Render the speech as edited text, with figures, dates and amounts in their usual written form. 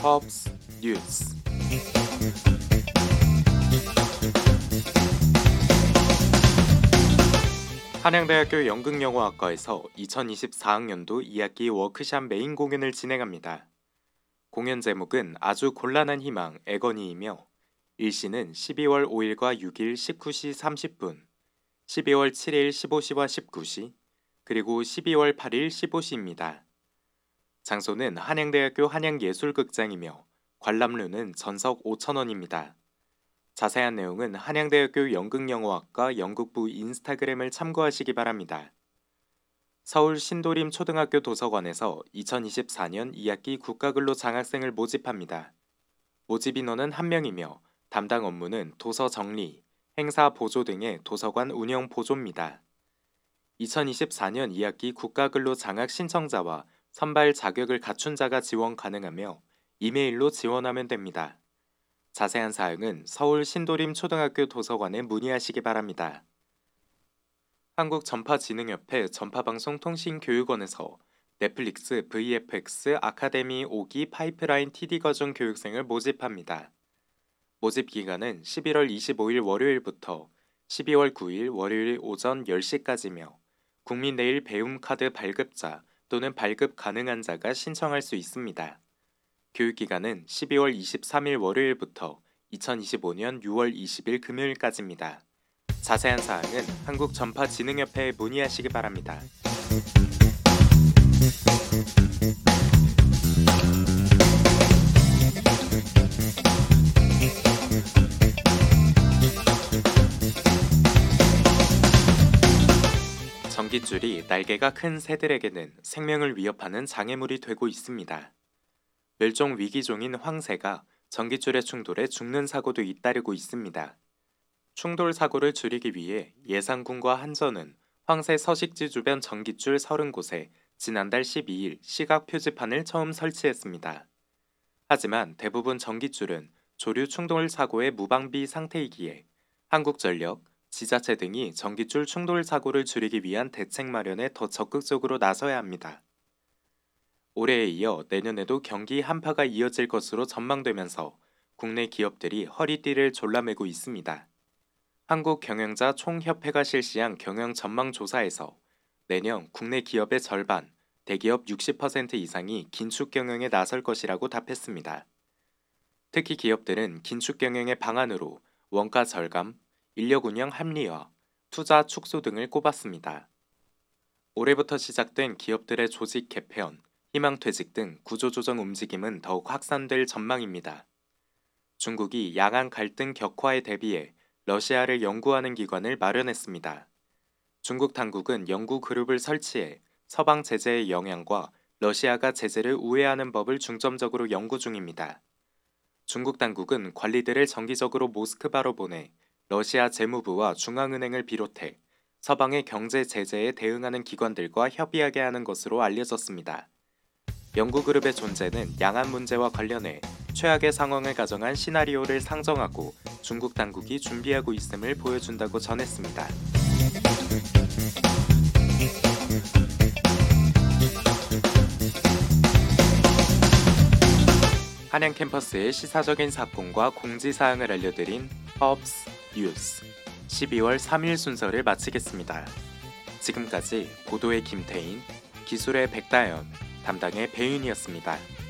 헙스 뉴스. 한양대학교 연극영화학과에서 2024학년도 2학기 워크샵 메인 공연을 진행합니다. 공연 제목은 아주 곤란한 희망 애건이이며 일시는 12월 5일과 6일 19시 30분, 12월 7일 15시와 19시, 그리고 12월 8일 15시입니다. 장소는 한양대학교 한양예술극장이며 관람료는 전석 5,000원입니다. 자세한 내용은 한양대학교 연극영화학과 연극부 인스타그램을 참고하시기 바랍니다. 서울 신도림 초등학교 도서관에서 2024년 2학기 국가근로 장학생을 모집합니다. 모집 인원은 1명이며 담당 업무는 도서 정리, 행사 보조 등의 도서관 운영 보조입니다. 2024년 2학기 국가근로 장학 신청자와 선발 자격을 갖춘 자가 지원 가능하며 이메일로 지원하면 됩니다. 자세한 사항은 서울 신도림 초등학교 도서관에 문의하시기 바랍니다. 한국전파진흥협회 전파방송통신교육원에서 넷플릭스 VFX 아카데미 5기 파이프라인 TD 과정 교육생을 모집합니다. 모집 기간은 11월 25일 월요일부터 12월 9일 월요일 오전 10시까지며 국민내일 배움카드 발급자 또는 발급 가능한 자가 신청할 수 있습니다. 교육기간은 12월 23일 월요일부터 2025년 6월 20일 금요일까지입니다. 자세한 사항은 한국전파진흥협회에 문의하시기 바랍니다. 전깃줄이 날개가 큰 새들에게는 생명을 위협하는 장애물이 되고 있습니다. 멸종 위기종인 황새가 전깃줄의 충돌에 죽는 사고도 잇따르고 있습니다. 충돌 사고를 줄이기 위해 예산군과 한전은 황새 서식지 주변 전깃줄 30곳에 지난달 12일 시각 표지판을 처음 설치했습니다. 하지만 대부분 전깃줄은 조류 충돌 사고의 무방비 상태이기에 한국전력, 지자체 등이 전깃줄 충돌 사고를 줄이기 위한 대책 마련에 더 적극적으로 나서야 합니다. 올해에 이어 내년에도 경기 한파가 이어질 것으로 전망되면서 국내 기업들이 허리띠를 졸라매고 있습니다. 한국경영자 총협회가 실시한 경영 전망 조사에서 내년 국내 기업의 절반, 대기업 60% 이상이 긴축 경영에 나설 것이라고 답했습니다. 특히 기업들은 긴축 경영의 방안으로 원가 절감, 인력 운영 합리화, 투자 축소 등을 꼽았습니다. 올해부터 시작된 기업들의 조직 개편, 희망퇴직 등 구조조정 움직임은 더욱 확산될 전망입니다. 중국이 양안 갈등 격화에 대비해 러시아를 연구하는 기관을 마련했습니다. 중국 당국은 연구 그룹을 설치해 서방 제재의 영향과 러시아가 제재를 우회하는 법을 중점적으로 연구 중입니다. 중국 당국은 관리들을 정기적으로 모스크바로 보내 러시아 재무부와 중앙은행을 비롯해 서방의 경제 제재에 대응하는 기관들과 협의하게 하는 것으로 알려졌습니다. 연구그룹의 존재는 양안 문제와 관련해 최악의 상황을 가정한 시나리오를 상정하고 중국 당국이 준비하고 있음을 보여준다고 전했습니다. 한양 캠퍼스의 시사적인 사건과 공지사항을 알려드린 헙스 뉴스 12월 3일 순서를 마치겠습니다. 지금까지 보도의 김태인, 기술의 백다연, 담당의 배윤이었습니다.